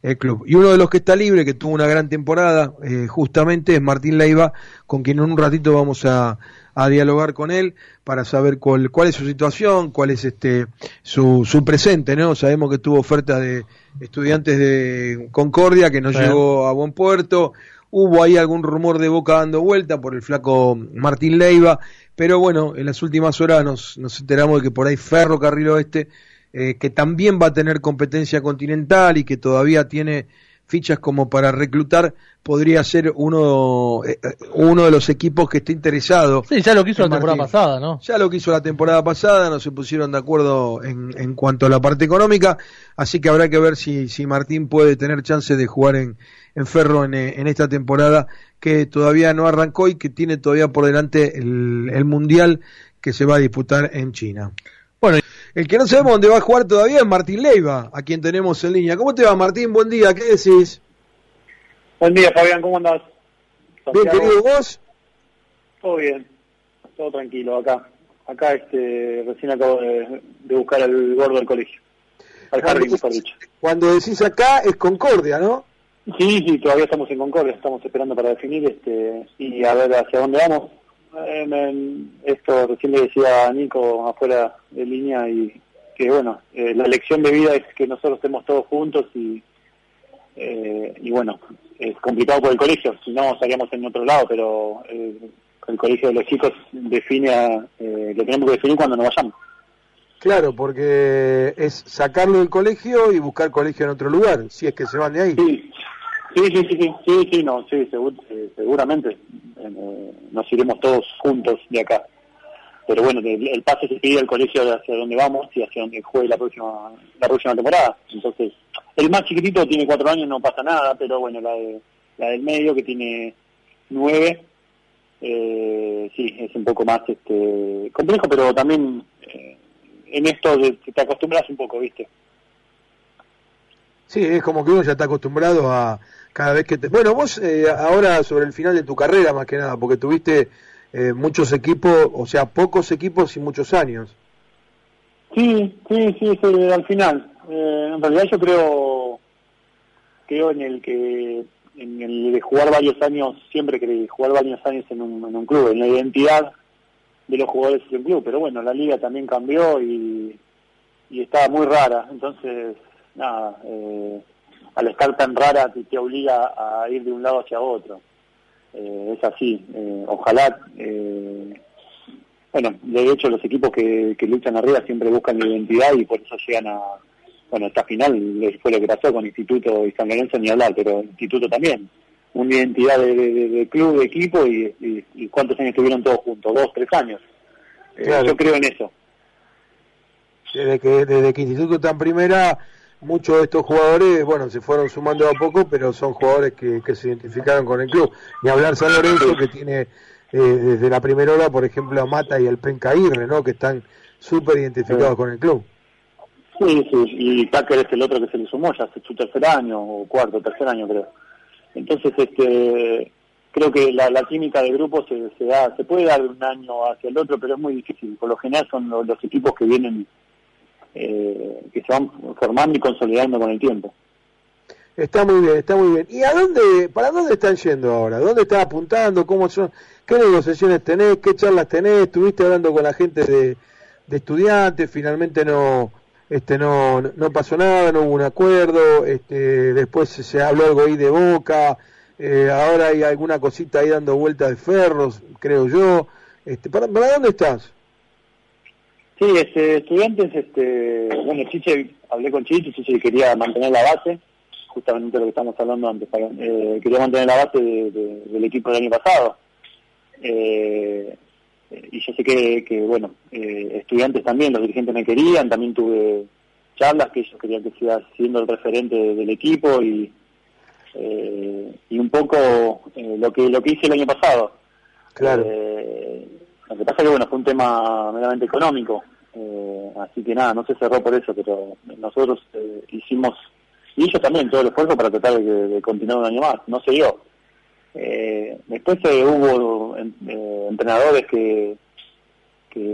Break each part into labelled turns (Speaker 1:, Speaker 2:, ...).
Speaker 1: el club. Y uno de los que está libre, que tuvo una gran temporada, justamente es Martín Leiva, con quien en un ratito vamos a dialogar con él para saber cuál es su situación, cuál es su presente, ¿no? Sabemos que tuvo oferta de Estudiantes de Concordia, que no llegó a buen puerto. Hubo ahí algún rumor de Boca dando vuelta por el flaco Martín Leiva, pero bueno, en las últimas horas nos enteramos de que por ahí Ferrocarril Oeste, que también va a tener competencia continental y que todavía tiene fichas como para reclutar, podría ser uno de los equipos que esté interesado.
Speaker 2: Sí, ya lo quiso la temporada pasada, ¿no?
Speaker 1: Ya lo quiso la temporada pasada, no se pusieron de acuerdo en cuanto a la parte económica, así que habrá que ver si Martín puede tener chance de jugar en Ferro en esta temporada que todavía no arrancó y que tiene todavía por delante el Mundial que se va a disputar en China. Bueno, el que no sabemos dónde va a jugar todavía es Martín Leiva, a quien tenemos en línea. ¿Cómo te va, Martín? Buen día, ¿qué decís?
Speaker 3: Buen día, Fabián, ¿cómo andás?
Speaker 1: Bien, querido, ¿vos?
Speaker 3: Todo bien, todo tranquilo acá. Acá recién acabo de buscar al gordo del colegio. Al jardín, mejor dicho.
Speaker 1: Cuando decís acá es Concordia, ¿no?
Speaker 3: Sí, todavía estamos en Concordia, estamos esperando para definir y a ver hacia dónde vamos. Esto recién le decía a Nico afuera de línea y que bueno, la lección de vida es que nosotros estemos todos juntos y bueno, es complicado por el colegio, si no estaríamos en otro lado, pero el colegio de los chicos define, lo tenemos que definir cuando nos vayamos.
Speaker 1: Claro, porque es sacarlo del colegio y buscar colegio en otro lugar, si es que se van de ahí.
Speaker 3: Sí, seguramente nos iremos todos juntos de acá. Pero bueno, el pase se pide al colegio hacia donde vamos y hacia donde juegue la próxima temporada. Entonces, el más chiquitito tiene 4 años, no pasa nada, pero bueno, la del medio que tiene 9, sí, es un poco más complejo, pero también en esto te acostumbras un poco, ¿viste?
Speaker 1: Sí, es como que uno ya está acostumbrado a cada vez que Bueno, vos ahora sobre el final de tu carrera más que nada, porque tuviste muchos equipos, o sea, pocos equipos y muchos años.
Speaker 3: Sí, al final. En realidad yo creo en el de jugar varios años, siempre quería jugar varios años en un club, en la identidad de los jugadores del club, pero bueno, la liga también cambió y estaba muy rara, entonces nada, al estar tan rara te obliga a ir de un lado hacia otro. Es así, ojalá, bueno, de hecho los equipos que luchan arriba siempre buscan la identidad y por eso llegan bueno, esta final fue lo que pasó con Instituto y San Lorenzo ni hablar, pero Instituto también, una identidad de club, de equipo y cuántos años estuvieron todos juntos, 2, 3 años.
Speaker 1: Claro.
Speaker 3: Yo creo en eso.
Speaker 1: Desde que Instituto está en primera, muchos de estos jugadores, bueno, se fueron sumando a poco, pero son jugadores que se identificaron con el club. Ni hablar San Lorenzo, que tiene desde la primera hora, por ejemplo, a Mata y el Penca Aguirre, ¿no? Que están súper identificados con el club.
Speaker 3: Sí, y Tucker es el otro que se le sumó, ya es su tercer año, o tercer año creo. Entonces, creo que la química de grupo se puede dar de un año hacia el otro, pero es muy difícil. Por lo general son los equipos que vienen, que se van formando y consolidando con el tiempo.
Speaker 1: Está muy bien. ¿Y para dónde están yendo ahora? ¿Dónde estás apuntando? ¿Cómo son? ¿Qué negociaciones tenés? ¿Qué charlas tenés? ¿Estuviste hablando con la gente de Estudiantes? Finalmente no pasó nada, no hubo un acuerdo, después se habló algo ahí de Boca, ahora hay alguna cosita ahí dando vueltas de Ferros, creo yo. ¿Para dónde estás?
Speaker 3: Sí, Estudiantes, bueno, hablé con Chiche quería mantener la base, justamente lo que estamos hablando antes, quería mantener la base del equipo del año pasado. Y yo sé que bueno, Estudiantes también, los dirigentes me querían, también tuve charlas que ellos querían que siga siendo el referente del equipo y un poco lo que hice el año pasado.
Speaker 1: Claro.
Speaker 3: Lo que pasa es que bueno, fue un tema meramente económico, así que nada, no se cerró por eso, pero nosotros hicimos, y ellos también, todo el esfuerzo para tratar de continuar un año más, no se dio. Después hubo entrenadores que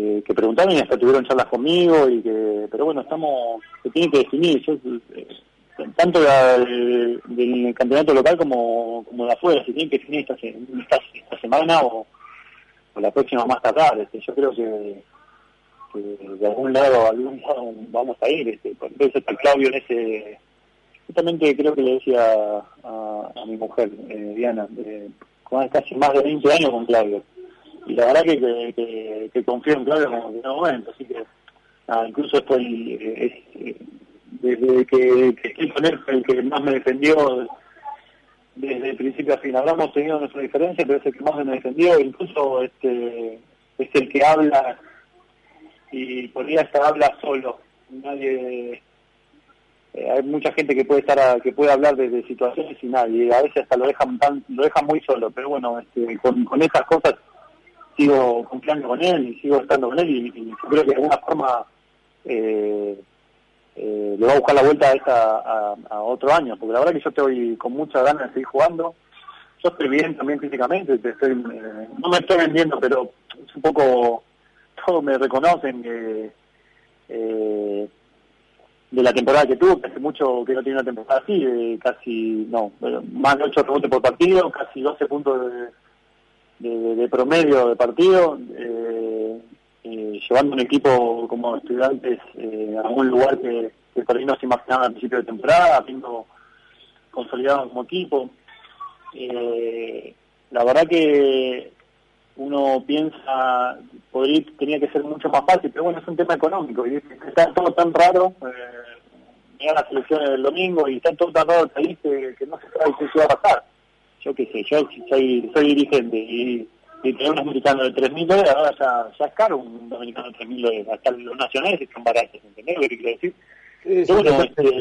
Speaker 3: preguntaron y hasta tuvieron charlas conmigo pero bueno, se tiene que definir. Yo tanto del campeonato local como de afuera, si tienen que definir esta semana o la próxima más tarde. Yo creo que de algún lado vamos a ir. Por eso está Claudio en ese. Justamente creo que le decía a mi mujer, Diana, con casi más de 20 años con Claudio. Y la verdad que confío en Claudio como en un momento. Así que incluso después, desde que estoy con él, fue el que más me defendió desde el principio a fin. Habremos tenido nuestra diferencia, pero es el que más me defendió. Incluso es el que habla, y por ahí hasta habla solo. Nadie, hay mucha gente que puede hablar de situaciones y nadie, a veces hasta lo dejan muy solo, pero bueno, con esas cosas sigo confiando con él y sigo estando con él, y yo creo que de alguna forma le va a buscar la vuelta a otro año, porque la verdad que yo estoy con muchas ganas de seguir jugando. Yo estoy bien también físicamente, no me estoy vendiendo, pero es un poco, todos me reconocen que de la temporada que tuve, hace mucho que no tiene una temporada así, más de 8 rebotes por partido, casi 12 puntos de promedio de partido, llevando un equipo como Estudiantes a un lugar que por ahí no se imaginaba al principio de temporada, habiendo consolidado como equipo. La verdad que uno piensa, tenía que ser mucho más fácil, pero bueno, es un tema económico, y está todo tan raro, llegan las elecciones del domingo y está todo tan raro el país que no se sabe qué va a pasar. Yo qué sé, yo soy dirigente y tener unos mexicanos de $3.000, ahora ya es caro un dominicano de $3.000, hasta los nacionales están baratos, ¿entendés lo que quiero decir? Bueno,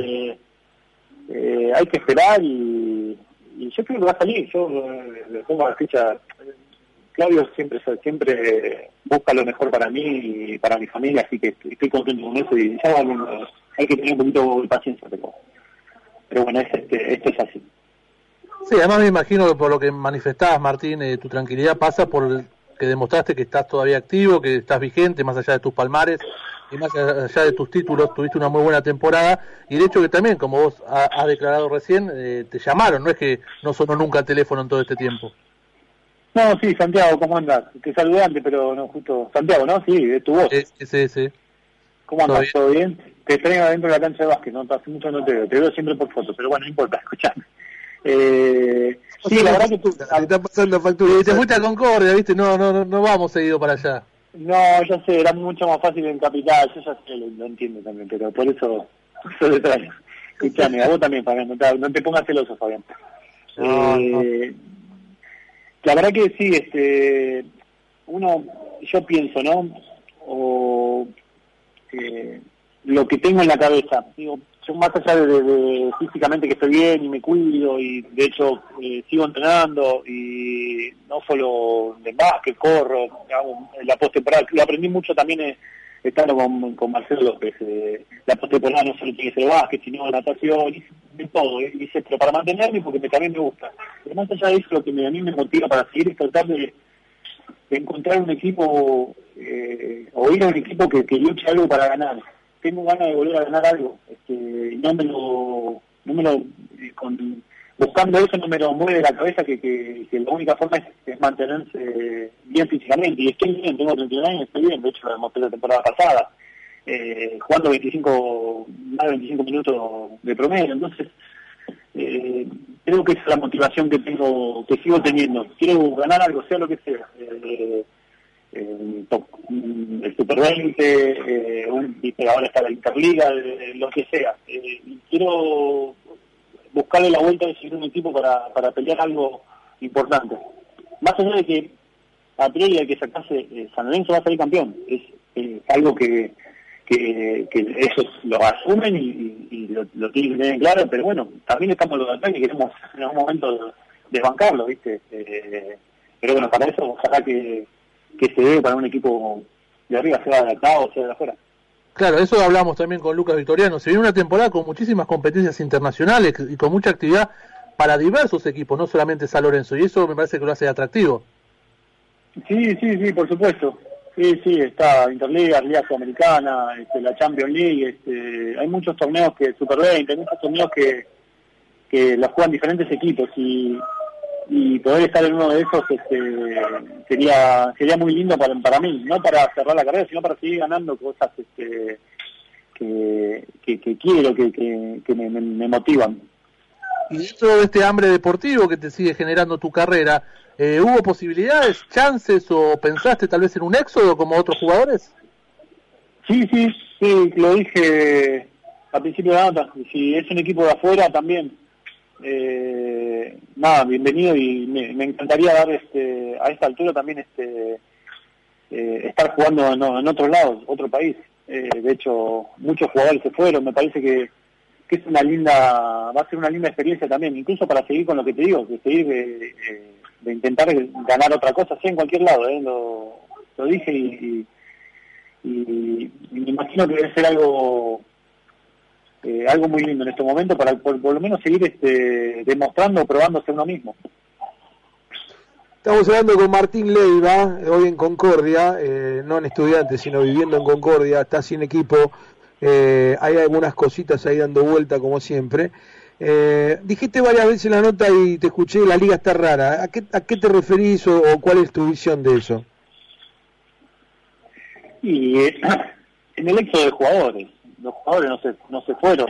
Speaker 3: hay que esperar y yo creo que va a salir. Yo le pongo la ficha. Claudio siempre busca lo mejor para mí y para mi familia, así que estoy contento con eso, y ya hay que tener un poquito de paciencia, pero bueno, esto es así.
Speaker 2: Sí, además me imagino que por lo que manifestabas, Martín, tu tranquilidad pasa por que demostraste que estás todavía activo, que estás vigente, más allá de tus palmares y más allá de tus títulos. Tuviste una muy buena temporada, y de hecho que también, como vos has declarado recién, te llamaron, no es que no sonó nunca el teléfono en todo este tiempo.
Speaker 3: No, sí, Santiago, ¿cómo andás? Te saludé antes, pero no, justo Santiago, ¿no? Sí, es tu voz.
Speaker 2: Sí.
Speaker 3: ¿Cómo andás? ¿Todo bien? Te extraño adentro de la cancha de básquet, no hace mucho no te veo siempre por foto, pero bueno, no importa, escuchame. Sí, la verdad que tú
Speaker 1: está pasando factura.
Speaker 2: Te fuiste a Concordia, ¿viste? No vamos seguido para allá.
Speaker 3: No, ya sé, era mucho más fácil en Capital, yo ya sé, lo entiendo también, pero por eso te traigo. Escuchame, a vos también, Fabián, no te pongas celoso, Fabián.
Speaker 2: No.
Speaker 3: La verdad que sí, yo pienso, ¿no? Lo que tengo en la cabeza, digo, yo más allá de físicamente que estoy bien y me cuido, y de hecho sigo entrenando, y no solo de básquet, corro, hago la postemporada, lo aprendí mucho también estando con Marcelo López, la postemporada no solo tiene que ser básquet, sino natación, de todo, hice, pero para mantenerme, porque también me gusta. Pero más allá de eso, lo que a mí me motiva para seguir es tratar de encontrar un equipo, o ir a un equipo que luche algo para ganar. Tengo ganas de volver a ganar algo, buscando eso no me lo mueve de la cabeza, que la única forma es mantenerse bien físicamente, y estoy bien, tengo 39 años, estoy bien, de hecho lo demostré la temporada pasada, jugando más de 25 minutos de promedio, entonces creo que esa es la motivación que sigo teniendo. Quiero ganar algo, sea lo que sea, el Super 20, ahora está la Interliga, lo que sea. Quiero buscarle la vuelta de seguir un equipo para pelear algo importante. Más allá de que a priori hay que sacarse, San Lorenzo va a salir campeón. Es algo que ellos lo asumen y lo tienen que tener claro, pero bueno, también estamos los de atrás que queremos en algún momento desbancarlo, ¿viste? Pero bueno, para eso ojalá que se dé para un equipo de arriba, sea de acá o sea de afuera.
Speaker 2: Claro, eso hablamos también con Lucas Victoriano. Se viene una temporada con muchísimas competencias internacionales y con mucha actividad para diversos equipos, no solamente San Lorenzo, y eso me parece que lo hace atractivo.
Speaker 3: Sí, por supuesto. Sí, está Interliga, Liga Sudamericana, la Champions League, hay muchos torneos Super 20, hay muchos torneos que los juegan diferentes equipos y poder estar en uno de esos sería muy lindo para mí, no para cerrar la carrera, sino para seguir ganando cosas que quiero, que me motivan.
Speaker 2: Y dentro de este hambre deportivo que te sigue generando tu carrera, ¿hubo posibilidades, chances o pensaste tal vez en un éxodo como otros jugadores?
Speaker 3: Sí, lo dije al principio de la nota. Si es un equipo de afuera también, bienvenido, y me encantaría dar a esta altura también estar jugando en otro lado, otro país. De hecho, muchos jugadores se fueron, me parece que es va a ser una linda experiencia también, incluso para seguir con lo que te digo, de seguir de intentar ganar otra cosa, sea en cualquier lado, lo dije y me imagino que debe ser algo muy lindo en este momento para por lo menos seguir demostrando o probándose uno mismo.
Speaker 1: Estamos hablando con Martín Leiva, hoy en Concordia, no en Estudiantes, sino viviendo en Concordia, está sin equipo. Hay algunas cositas ahí dando vuelta como siempre. Dijiste varias veces la nota y te escuché, la liga está rara. ¿A qué te referís o cuál es tu visión de eso?
Speaker 3: Y en el éxodo de jugadores, los jugadores no se fueron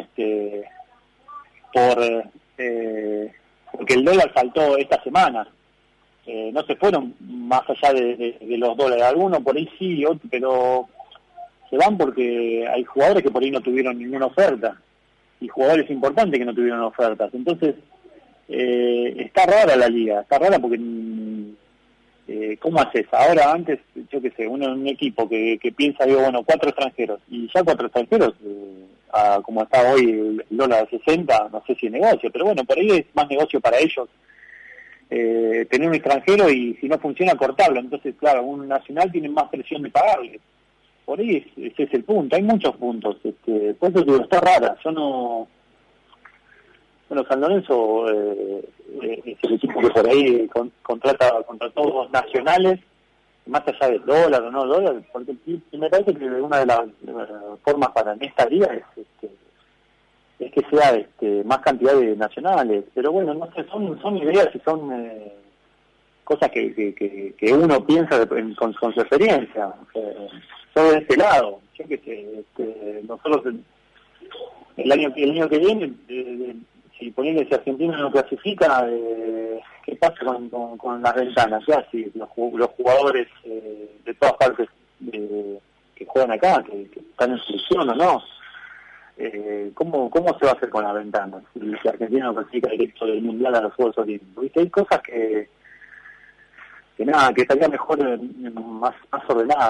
Speaker 3: porque el dólar saltó esta semana. No se fueron más allá de los dólares. Algunos por ahí sí, otros, pero se van porque hay jugadores que por ahí no tuvieron ninguna oferta y jugadores importantes que no tuvieron ofertas. Entonces está rara la liga, está rara porque ¿cómo haces? Ahora antes, yo qué sé, un equipo que piensa, digo, 4 extranjeros, y ya 4 extranjeros, como está hoy el dólar a 60, no sé si es negocio, pero bueno, por ahí es más negocio para ellos tener un extranjero y si no funciona cortarlo. Entonces, claro, un nacional tiene más presión de pagarle. Por ahí ese es el punto, hay muchos puntos. Por eso digo, está rara. Yo no... Bueno, San Lorenzo es el equipo que por ahí contrata contra todos nacionales, más allá del dólar o no dólar, porque me parece que una de las formas para en esta liga es que sea más cantidad de nacionales. Pero bueno, no sé, son ideas y son cosas que uno piensa con su experiencia. Todo de este lado, yo que sé, nosotros el año que viene, si si Argentina no clasifica, ¿qué pasa con las ventanas? Ya, si los jugadores de todas partes que juegan acá, que están en selección o no, ¿cómo se va a hacer con las ventanas? Si Argentina no clasifica directo del Mundial a los Juegos Olímpicos. ¿Viste? Hay cosas que estaría mejor, más ordenada,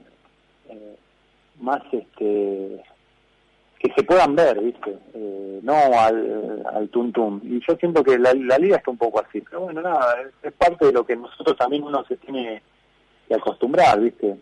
Speaker 3: más que se puedan ver, ¿viste? No al tuntum. Y yo siento que la liga está un poco así. Pero bueno, nada, es parte de lo que nosotros también uno se tiene que acostumbrar, ¿viste?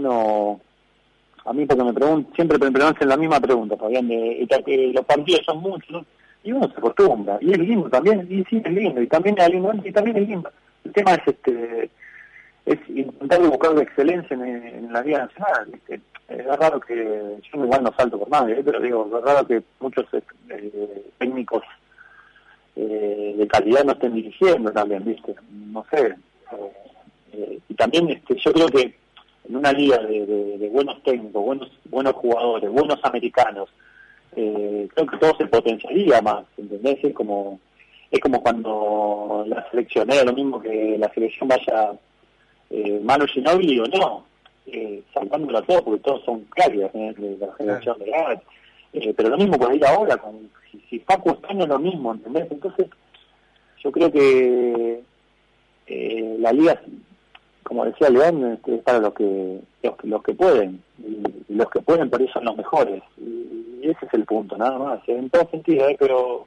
Speaker 3: A mí porque siempre me hacen la misma pregunta, Fabián, que los partidos son muchos, ¿no? Y uno se acostumbra. Y es lindo también, y sí es lindo, y también es lindo, y también es lindo. El tema es intentar buscar la excelencia en la Liga Nacional, ¿viste? Es raro que, yo igual no salto por nadie, pero digo, es raro que muchos técnicos de calidad no estén dirigiendo también, ¿viste? No sé. Y también yo creo que en una liga de buenos técnicos, buenos jugadores, buenos americanos, creo que todo se potenciaría más, ¿entendés? Es como cuando la selección, era lo mismo que la selección vaya Manu Ginóbili o no, salvándolo a todos, porque todos son clarias de la generación de edad, pero lo mismo por ahí ahora, si Facu está no es lo mismo, ¿entendés? Entonces yo creo que la liga, como decía León, es para los que pueden, y los que pueden por eso son los mejores, y ese es el punto, nada más, en todo sentido, pero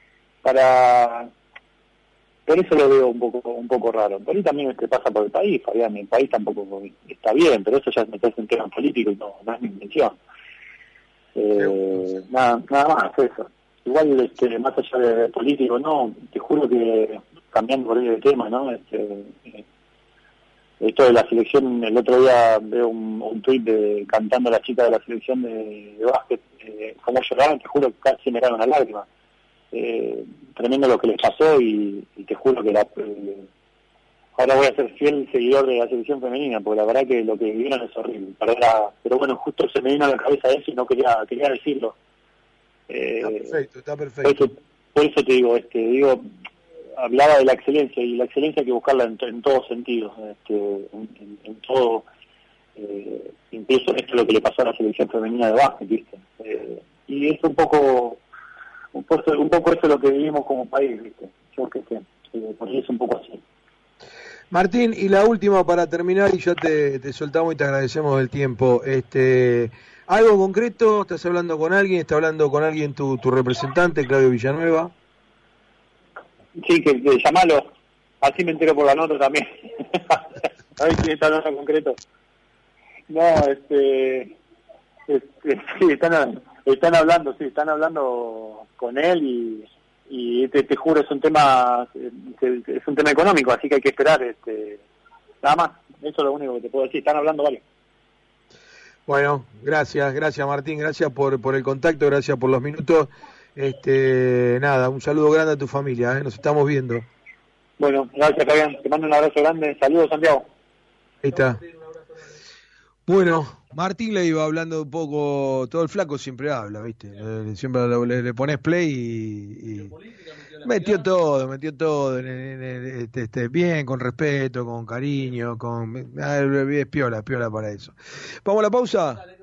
Speaker 3: por eso lo veo un poco raro. Por ahí también pasa por el país, Fabián, el país tampoco está bien, pero eso ya me parece un tema político y no es mi intención. Nada más, eso. Igual, más allá de político, no, te juro que, cambiando por ahí de tema, ¿no? esto de la selección, el otro día veo un tuit cantando a la chica de la selección de básquet, como lloraban, te juro que casi me caen una lágrima. Tremendo lo que les pasó y te juro que ahora voy a ser fiel seguidor de la selección femenina, porque la verdad que lo que vivieron es horrible. Pero bueno, justo se me vino a la cabeza eso y no quería decirlo.
Speaker 1: Está perfecto.
Speaker 3: Por eso te digo, hablaba de la excelencia, y la excelencia hay que buscarla en todos sentidos, en todo, incluso esto es lo que le pasó a la selección femenina de básquet, ¿viste? Y es un poco eso lo que vivimos como país, ¿viste? Yo qué sé, por eso es un poco así.
Speaker 1: Martín, y la última para terminar, y ya te soltamos y te agradecemos el tiempo. ¿Algo concreto? ¿Estás hablando con alguien? ¿Está hablando con alguien tu representante, Claudio Villanueva?
Speaker 3: Sí, que llamalo, así me entero por la nota también. A ver quién está hablando en concreto. No, sí, están hablando con él y te juro es un tema económico, así que hay que esperar, nada más, eso es lo único que te puedo decir, están hablando varios.
Speaker 1: Bueno, gracias Martín, gracias por el contacto, gracias por los minutos. Nada, un saludo grande a tu familia, nos estamos viendo.
Speaker 3: Bueno, gracias Fabián, te mando un abrazo grande, saludos Santiago.
Speaker 1: Ahí está. Bueno, Martín le iba hablando un poco, todo el flaco siempre habla, ¿viste? Siempre le pones play y metió todo, bien, con respeto, con cariño, es piola para eso. ¿Vamos a la pausa?